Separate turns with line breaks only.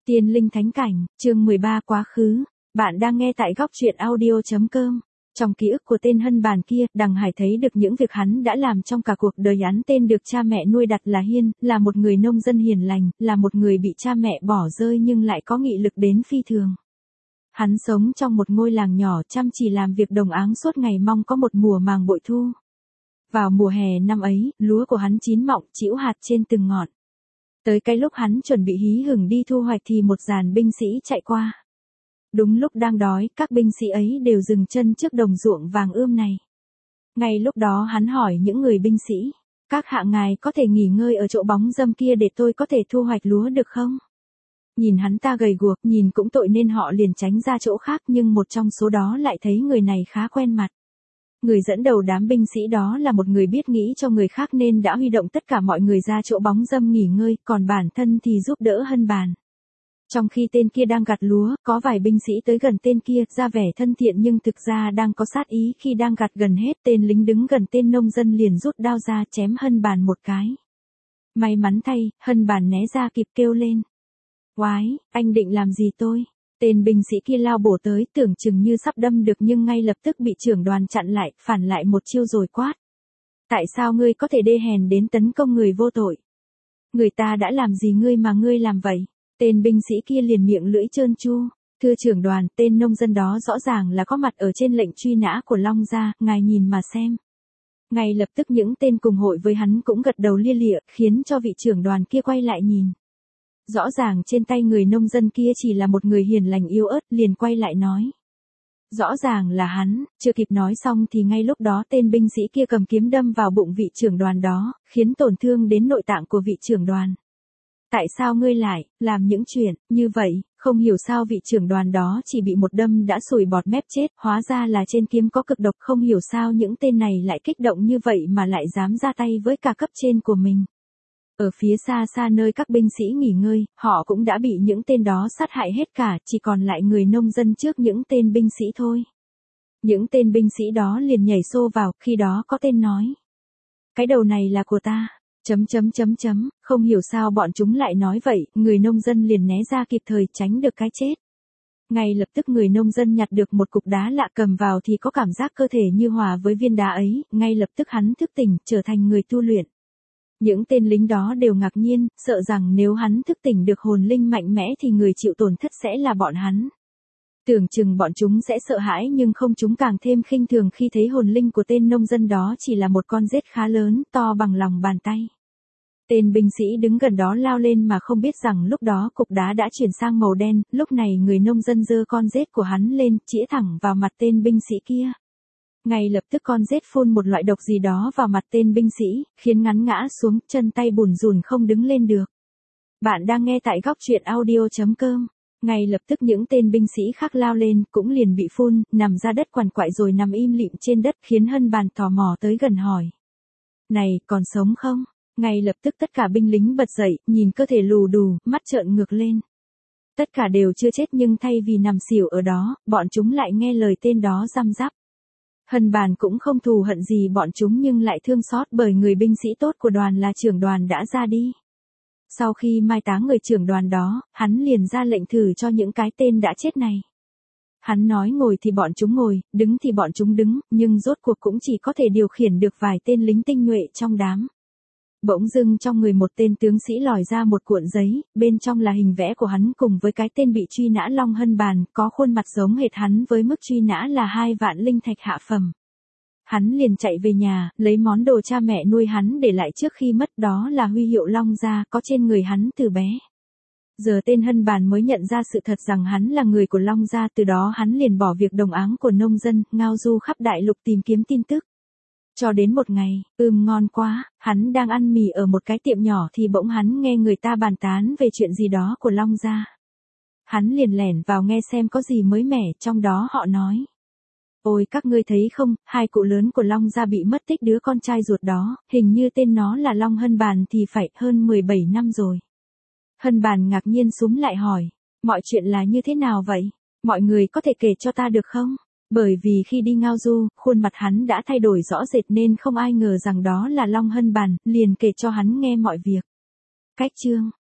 Tiên linh thánh cảnh, chương 13 quá khứ. Bạn đang nghe tại góc truyện audio.com. Trong ký ức của tên Hân Bàn kia, Đằng Hải thấy được những việc hắn đã làm trong cả cuộc đời. Hắn tên được cha mẹ nuôi đặt là Hiên, là một người nông dân hiền lành, là một người bị cha mẹ bỏ rơi nhưng lại có nghị lực đến phi thường. Hắn sống trong một ngôi làng nhỏ, chăm chỉ làm việc đồng áng suốt ngày, mong có một mùa màng bội thu. Vào mùa hè năm ấy, lúa của hắn chín mọng, trĩu hạt trên từng ngọn. Tới cái lúc hắn chuẩn bị hí hửng đi thu hoạch thì một dàn binh sĩ chạy qua. Đúng lúc đang đói, các binh sĩ ấy đều dừng chân trước đồng ruộng vàng ươm này. Ngay lúc đó hắn hỏi những người binh sĩ, các hạ ngài có thể nghỉ ngơi ở chỗ bóng râm kia để tôi có thể thu hoạch lúa được không? Nhìn hắn ta gầy guộc, nhìn cũng tội nên họ liền tránh ra chỗ khác, nhưng một trong số đó lại thấy người này khá quen mặt. Người dẫn đầu đám binh sĩ đó là một người biết nghĩ cho người khác nên đã huy động tất cả mọi người ra chỗ bóng râm nghỉ ngơi, còn bản thân thì giúp đỡ Hân Bàn. Trong khi tên kia đang gặt lúa, có vài binh sĩ tới gần tên kia, ra vẻ thân thiện nhưng thực ra đang có sát ý. Khi đang gặt gần hết, tên lính đứng gần tên nông dân liền rút đao ra chém Hân Bàn một cái. May mắn thay, Hân Bàn né ra kịp kêu lên: "Oái, anh định làm gì tôi?" Tên binh sĩ kia lao bổ tới, tưởng chừng như sắp đâm được nhưng ngay lập tức bị trưởng đoàn chặn lại, phản lại một chiêu rồi quát: "Tại sao ngươi có thể đê hèn đến tấn công người vô tội? Người ta đã làm gì ngươi mà ngươi làm vậy?" Tên binh sĩ kia liền miệng lưỡi trơn tru: "Thưa trưởng đoàn, tên nông dân đó rõ ràng là có mặt ở trên lệnh truy nã của Long gia, ngài nhìn mà xem." Ngay lập tức những tên cùng hội với hắn cũng gật đầu lia lịa, khiến cho vị trưởng đoàn kia quay lại nhìn. Rõ ràng trên tay người nông dân kia chỉ là một người hiền lành yếu ớt, liền quay lại nói: "Rõ ràng là hắn." Chưa kịp nói xong thì ngay lúc đó tên binh sĩ kia cầm kiếm đâm vào bụng vị trưởng đoàn đó, khiến tổn thương đến nội tạng của vị trưởng đoàn. "Tại sao ngươi lại làm những chuyện như vậy?" Không hiểu sao vị trưởng đoàn đó chỉ bị một đâm đã sùi bọt mép chết, hóa ra là trên kiếm có cực độc. Không hiểu sao những tên này lại kích động như vậy mà lại dám ra tay với cả cấp trên của mình. Ở phía xa xa nơi các binh sĩ nghỉ ngơi, họ cũng đã bị những tên đó sát hại hết cả, chỉ còn lại người nông dân trước những tên binh sĩ thôi. Những tên binh sĩ đó liền nhảy xô vào, khi đó có tên nói: "Cái đầu này là của ta." Không hiểu sao bọn chúng lại nói vậy, người nông dân liền né ra kịp thời, tránh được cái chết. Ngay lập tức người nông dân nhặt được một cục đá lạ, cầm vào thì có cảm giác cơ thể như hòa với viên đá ấy, ngay lập tức hắn thức tỉnh, trở thành người tu luyện. Những tên lính đó đều ngạc nhiên, sợ rằng nếu hắn thức tỉnh được hồn linh mạnh mẽ thì người chịu tổn thất sẽ là bọn hắn. Tưởng chừng bọn chúng sẽ sợ hãi nhưng không, chúng càng thêm khinh thường khi thấy hồn linh của tên nông dân đó chỉ là một con rết khá lớn, to bằng lòng bàn tay. Tên binh sĩ đứng gần đó lao lên mà không biết rằng lúc đó cục đá đã chuyển sang màu đen. Lúc này người nông dân giơ con rết của hắn lên, chĩa thẳng vào mặt tên binh sĩ kia. Ngay lập tức con rết phun một loại độc gì đó vào mặt tên binh sĩ, khiến hắn ngã xuống, chân tay bùn rùn không đứng lên được. Bạn đang nghe tại góc truyện audio.com. Ngay lập tức những tên binh sĩ khác lao lên, cũng liền bị phun, nằm ra đất quằn quại rồi nằm im lìm trên đất, khiến Hân Bàn tò mò tới gần hỏi: "Này, còn sống không?" Ngay lập tức tất cả binh lính bật dậy, nhìn cơ thể lù đù, mắt trợn ngược lên. Tất cả đều chưa chết nhưng thay vì nằm xỉu ở đó, bọn chúng lại nghe lời tên đó răm rắp. Hân Bàn cũng không thù hận gì bọn chúng nhưng lại thương xót bởi người binh sĩ tốt của đoàn là trưởng đoàn đã ra đi. Sau khi mai táng người trưởng đoàn đó, hắn liền ra lệnh thử cho những cái tên đã chết này. Hắn nói ngồi thì bọn chúng ngồi, đứng thì bọn chúng đứng, nhưng rốt cuộc cũng chỉ có thể điều khiển được vài tên lính tinh nhuệ trong đám. Bỗng dưng trong người một tên tướng sĩ lòi ra một cuộn giấy, bên trong là hình vẽ của hắn cùng với cái tên bị truy nã Long Hân Bàn, có khuôn mặt giống hệt hắn với mức truy nã là 2 vạn linh thạch hạ phẩm. Hắn liền chạy về nhà, lấy món đồ cha mẹ nuôi hắn để lại trước khi mất, đó là huy hiệu Long gia có trên người hắn từ bé. Giờ tên Hân Bàn mới nhận ra sự thật rằng hắn là người của Long gia, từ đó hắn liền bỏ việc đồng áng của nông dân, ngao du khắp đại lục tìm kiếm tin tức. Cho đến một ngày, ngon quá, hắn đang ăn mì ở một cái tiệm nhỏ thì bỗng hắn nghe người ta bàn tán về chuyện gì đó của Long gia. Hắn liền lẻn vào nghe xem có gì mới mẻ, trong đó họ nói: "Ôi các ngươi thấy không, 2 cụ lớn của Long gia bị mất tích đứa con trai ruột đó, hình như tên nó là Long Hân Bàn thì phải, hơn 17 năm rồi." Hân Bàn ngạc nhiên súm lại hỏi: "Mọi chuyện là như thế nào vậy? Mọi người có thể kể cho ta được không?" Bởi vì khi đi ngao du, khuôn mặt hắn đã thay đổi rõ rệt nên không ai ngờ rằng đó là Long Hân Bàn, liền kể cho hắn nghe mọi việc. Cách chương